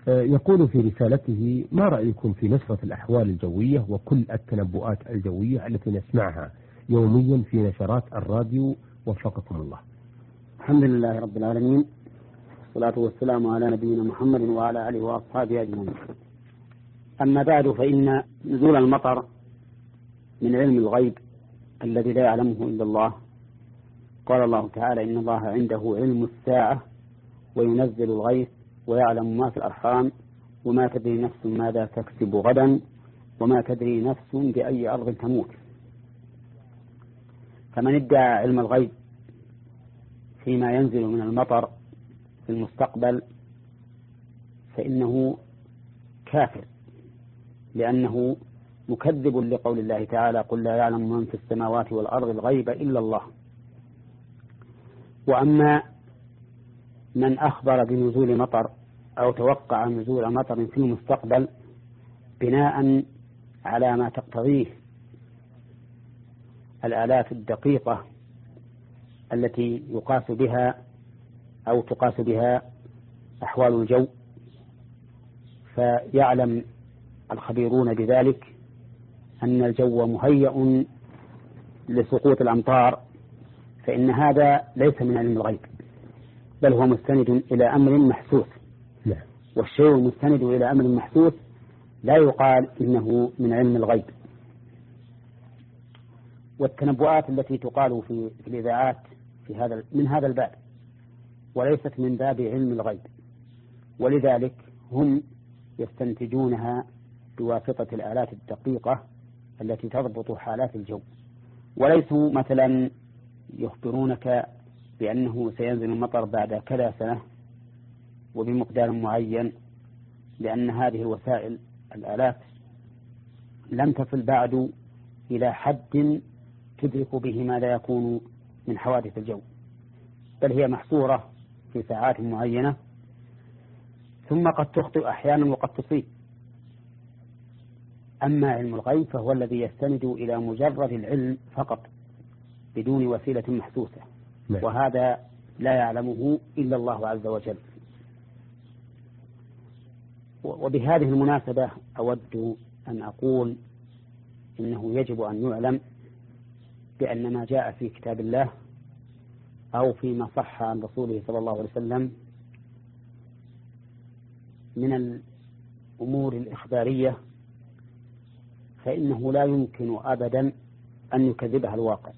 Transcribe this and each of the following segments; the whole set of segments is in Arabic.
يقول في رسالته: ما رأيكم في نشرة الأحوال الجوية وكل التنبؤات الجوية التي نسمعها يوميا في نشرات الراديو وفقكم الله؟ الحمد لله رب العالمين، والصلاة والسلام على نبينا محمد وعلى آله وأصحابه أجمعين. أما بعد، فإن نزول المطر من علم الغيب الذي لا يعلمه إلا الله. قال الله تعالى: إن الله عنده علم الساعة وينزل الغيث ويعلم ما في الأرحام وما تدري نفس ماذا تكسب غدا وما تدري نفس بأي أرض تموت. فمن ادعى علم الغيب فيما ينزل من المطر في المستقبل فإنه كافر، لأنه مكذب لقول الله تعالى: قل لا يعلم من في السماوات والأرض الغيب إلا الله. وأما من أخبر بنزول مطر أو توقع نزول مطر في المستقبل بناء على ما تقتضيه الآلات الدقيقة التي يقاس بها أو تقاس بها أحوال الجو، فيعلم الخبيرون بذلك أن الجو مهيأ لسقوط الأمطار، فإن هذا ليس من علم الغيب، بل هو مستند إلى أمر محسوس. والشيء المستند إلى أمر محسوس لا يقال إنه من علم الغيب. والتنبؤات التي تقال في الإذاعات من هذا الباب وليست من باب علم الغيب، ولذلك هم يستنتجونها بواسطة الآلات الدقيقة التي تضبط حالات الجو، وليسوا مثلا يخبرونك بأنه سينزل المطر بعد كذا سنة وبمقدار معين، لأن هذه الوسائل الآلات لم تصل بعد إلى حد تدرك به ما لا يكون من حوادث الجو، بل هي محصورة في ساعات معينة، ثم قد تخطئ أحيانا وقد تصيب. أما علم الغيب فهو الذي يستند إلى مجرد العلم فقط بدون وسيلة محسوسة، وهذا لا يعلمه إلا الله عز وجل. وبهذه المناسبة أود أن أقول إنه يجب أن يعلم بأن ما جاء في كتاب الله أو فيما صح عن رسوله صلى الله عليه وسلم من الأمور الإخبارية فإنه لا يمكن أبدا أن يكذبها الواقع،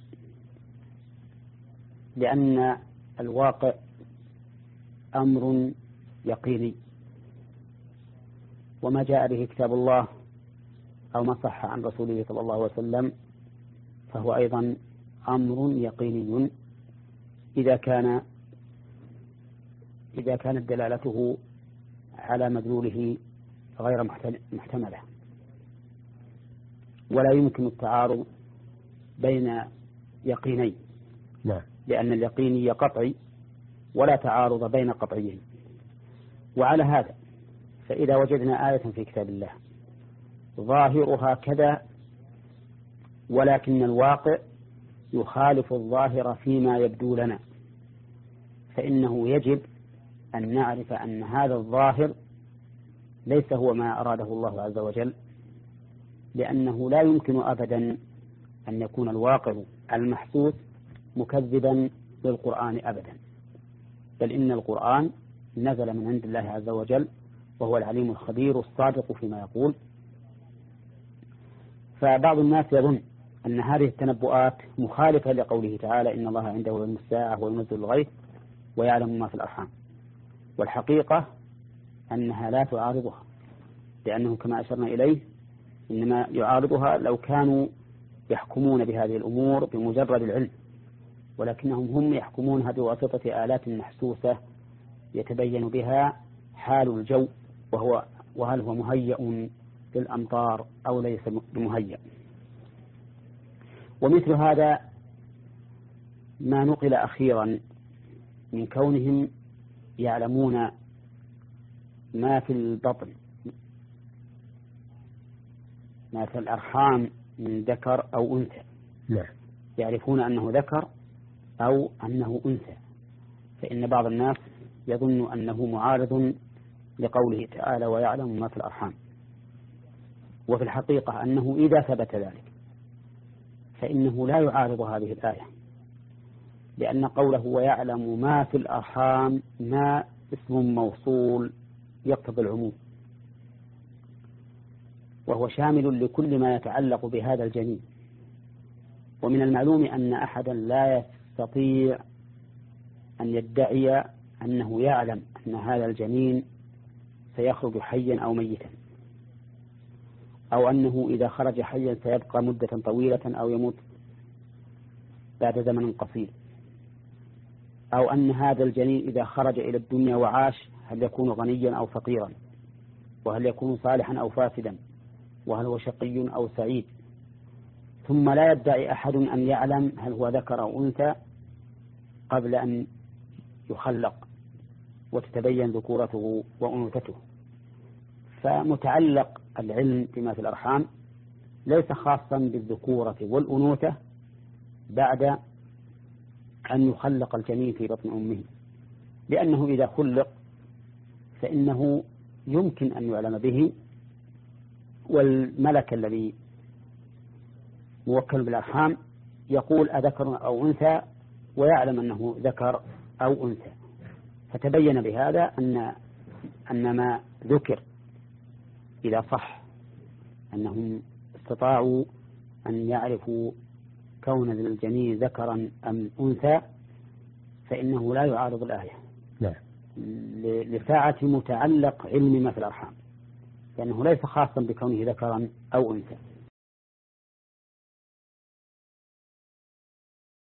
لأن الواقع أمر يقيني، وما جاء به كتاب الله أو ما صح عن رسوله صلى الله عليه وسلم فهو أيضا أمر يقيني إذا كانت دلالته على مدلوله غير محتملة. ولا يمكن التعارض بين يقينين، لأن اليقيني قطعي ولا تعارض بين قطعيين. وعلى هذا فإذا وجدنا آية في كتاب الله ظاهرها كذا ولكن الواقع يخالف الظاهر فيما يبدو لنا، فإنه يجب أن نعرف أن هذا الظاهر ليس هو ما أراده الله عز وجل، لأنه لا يمكن أبدا أن يكون الواقع المحسوس مكذبا للقرآن أبدا، بل إن القرآن نزل من عند الله عز وجل وهو العليم الخبير الصادق فيما يقول. فبعض الناس يظن أن هذه التنبؤات مخالفة لقوله تعالى: إن الله عنده علم الساعة وينزل الغيث ويعلم ما في الأرحام، والحقيقة أنها لا تعارضها، لأنه كما أشرنا إليه إنما يعارضها لو كانوا يحكمون بهذه الأمور بمجرد العلم، ولكنهم هم يحكمونها بواسطة آلات محسوسة يتبين بها حال الجو وهل هو مهيأ للأمطار أو ليس بمهيأ. ومثل هذا ما نقل أخيرا من كونهم يعلمون ما في البطن، ما في الأرحام من ذكر أو أنثى، يعرفون أنه ذكر أو أنه أنثى، فإن بعض الناس يظن أنه معارض لقوله تعالى ويعلم ما في الأرحام. وفي الحقيقة أنه إذا ثبت ذلك فإنه لا يعارض هذه الآية، لأن قوله ويعلم ما في الأرحام ما اسم موصول يقتضي العموم، وهو شامل لكل ما يتعلق بهذا الجنين. ومن المعلوم أن أحدا لا يستطيع أن يدعي أنه يعلم أن هذا الجنين سيخرج حيا أو ميتا، أو أنه إذا خرج حيا سيبقى مدة طويلة أو يموت بعد زمن قصير، أو أن هذا الجنين إذا خرج إلى الدنيا وعاش هل يكون غنيا أو فقيرا، وهل يكون صالحا أو فاسدا، وهل هو شقي أو سعيد. ثم لا يدعي أحد أن يعلم هل هو ذكر أو أنثى قبل أن يخلق وتتبين ذكورته وأنوثته. فمتعلق العلم بما في الأرحام ليس خاصا بالذكورة والأنوثة بعد أن يخلق الجنين في بطن أمه، لأنه إذا خلق فإنه يمكن أن يعلم به، والملك الذي موكل بالأرحام يقول أذكر أو أنثى ويعلم أنه ذكر أو أنثى. فتبين بهذا أن ما ذكر إذا صح أنهم استطاعوا أن يعرفوا كون الجنين ذكرا أم أنثى فإنه لا يعارض الآية. لا. لساعة متعلق علم ما في الأرحام، لأنه ليس خاصا بكونه ذكرا أو أنثى.